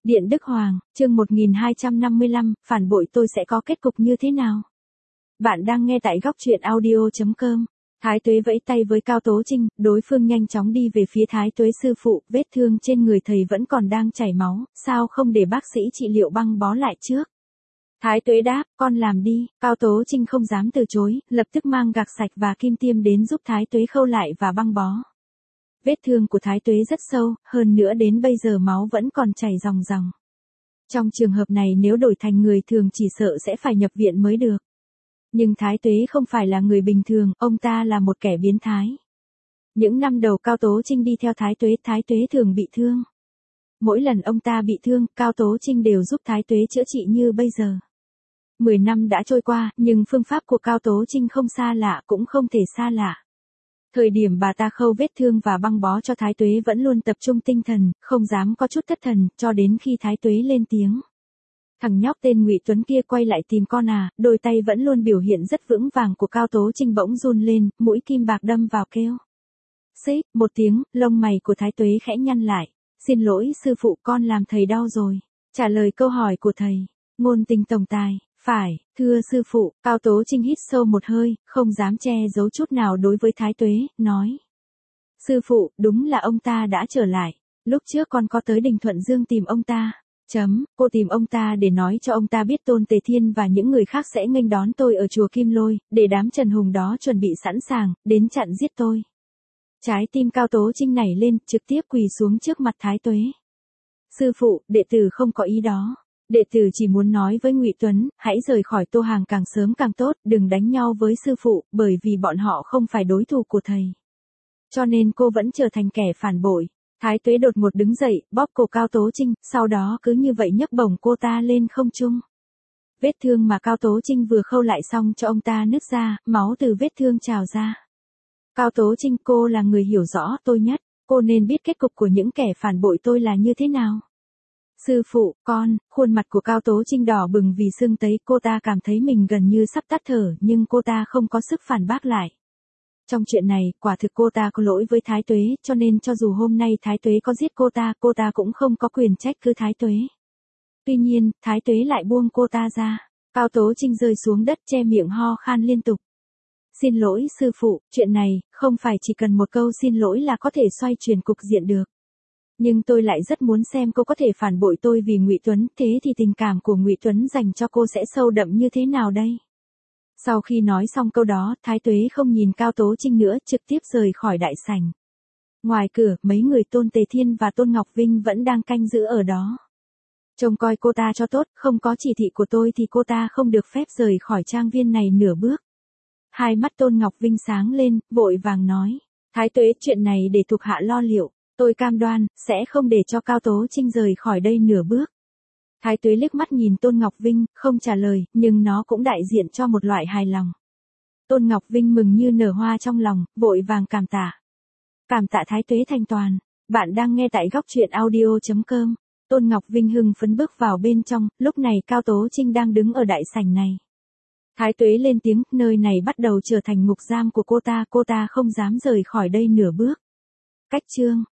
Điện Đức Hoàng, chương 1255, phản bội tôi sẽ có kết cục như thế nào? Bạn đang nghe tại góc truyện audio.com. Thái Tuế vẫy tay với Cao Tố Trinh, đối phương nhanh chóng đi về phía Thái Tuế sư phụ, vết thương trên người thầy vẫn còn đang chảy máu, sao không để bác sĩ trị liệu băng bó lại trước? Thái Tuế đáp, con làm đi. Cao Tố Trinh không dám từ chối, lập tức mang gạc sạch và kim tiêm đến giúp Thái Tuế khâu lại và băng bó. Vết thương của Thái Tuế rất sâu, hơn nữa đến bây giờ máu vẫn còn chảy ròng ròng. Trong trường hợp này nếu đổi thành người thường chỉ sợ sẽ phải nhập viện mới được. Nhưng Thái Tuế không phải là người bình thường, ông ta là một kẻ biến thái. Những năm đầu Cao Tố Trinh đi theo Thái Tuế thường bị thương. Mỗi lần ông ta bị thương, Cao Tố Trinh đều giúp Thái Tuế chữa trị như bây giờ. 10 năm đã trôi qua, nhưng phương pháp của Cao Tố Trinh không xa lạ cũng không thể xa lạ. Thời điểm bà ta khâu vết thương và băng bó cho Thái Tuế vẫn luôn tập trung tinh thần, không dám có chút thất thần, cho đến khi Thái Tuế lên tiếng. Thằng nhóc tên Ngụy Tuấn kia quay lại tìm con à, đôi tay vẫn luôn biểu hiện rất vững vàng của Cao Tố Trinh bỗng run lên, mũi kim bạc đâm vào kêu. Xích, một tiếng, lông mày của Thái Tuế khẽ nhăn lại. Xin lỗi sư phụ, con làm thầy đau rồi. Trả lời câu hỏi của thầy. Ngôn tình tổng tài. Phải, thưa sư phụ. Cao Tố Trinh hít sâu một hơi, không dám che giấu chút nào đối với Thái Tuế, nói. Sư phụ, đúng là ông ta đã trở lại. Lúc trước con có tới Đình Thuận Dương tìm ông ta. Cô tìm ông ta để nói cho ông ta biết Tôn Tề Thiên và những người khác sẽ nghênh đón tôi ở chùa Kim Lôi, để đám Trần Hùng đó chuẩn bị sẵn sàng, đến chặn giết tôi. Trái tim Cao Tố Trinh nảy lên, trực tiếp quỳ xuống trước mặt Thái Tuế. Sư phụ, đệ tử không có ý đó. Đệ tử chỉ muốn nói với Ngụy Tuấn, hãy rời khỏi Tô Hàng càng sớm càng tốt, đừng đánh nhau với sư phụ, bởi vì bọn họ không phải đối thủ của thầy. Cho nên cô vẫn trở thành kẻ phản bội. Thái Tuế đột ngột đứng dậy, bóp cổ Cao Tố Trinh, sau đó cứ như vậy nhấc bổng cô ta lên không trung. Vết thương mà Cao Tố Trinh vừa khâu lại xong cho ông ta nứt ra, máu từ vết thương trào ra. Cao Tố Trinh, cô là người hiểu rõ tôi nhất, cô nên biết kết cục của những kẻ phản bội tôi là như thế nào. Sư phụ, con, khuôn mặt của Cao Tố Trinh đỏ bừng vì sưng tấy, cô ta cảm thấy mình gần như sắp tắt thở nhưng cô ta không có sức phản bác lại. Trong chuyện này, quả thực cô ta có lỗi với Thái Tuế, cho nên cho dù hôm nay Thái Tuế có giết cô ta cũng không có quyền trách cứ Thái Tuế. Tuy nhiên, Thái Tuế lại buông cô ta ra. Cao Tố Trinh rơi xuống đất che miệng ho khan liên tục. Xin lỗi sư phụ, chuyện này, không phải chỉ cần một câu xin lỗi là có thể xoay chuyển cục diện được. Nhưng tôi lại rất muốn xem cô có thể phản bội tôi vì Ngụy Tuấn, thế thì tình cảm của Ngụy Tuấn dành cho cô sẽ sâu đậm như thế nào đây? Sau khi nói xong câu đó, Thái Tuế không nhìn Cao Tố Trinh nữa, trực tiếp rời khỏi đại sảnh. Ngoài cửa, mấy người Tôn Tề Thiên và Tôn Ngọc Vinh vẫn đang canh giữ ở đó. Trông coi cô ta cho tốt, không có chỉ thị của tôi thì cô ta không được phép rời khỏi trang viên này nửa bước. Hai mắt Tôn Ngọc Vinh sáng lên, vội vàng nói. Thái Tuế, chuyện này để thuộc hạ lo liệu. Tôi cam đoan, sẽ không để cho Cao Tố Trinh rời khỏi đây nửa bước. Thái Tuế liếc mắt nhìn Tôn Ngọc Vinh, không trả lời, nhưng nó cũng đại diện cho một loại hài lòng. Tôn Ngọc Vinh mừng như nở hoa trong lòng, vội vàng cảm tạ. Cảm tạ Thái Tuế thành toàn. Bạn đang nghe tại góc truyện audio.com. Tôn Ngọc Vinh hưng phấn bước vào bên trong, lúc này Cao Tố Trinh đang đứng ở đại sảnh này. Thái Tuế lên tiếng, nơi này bắt đầu trở thành ngục giam của cô ta không dám rời khỏi đây nửa bước. Cách chương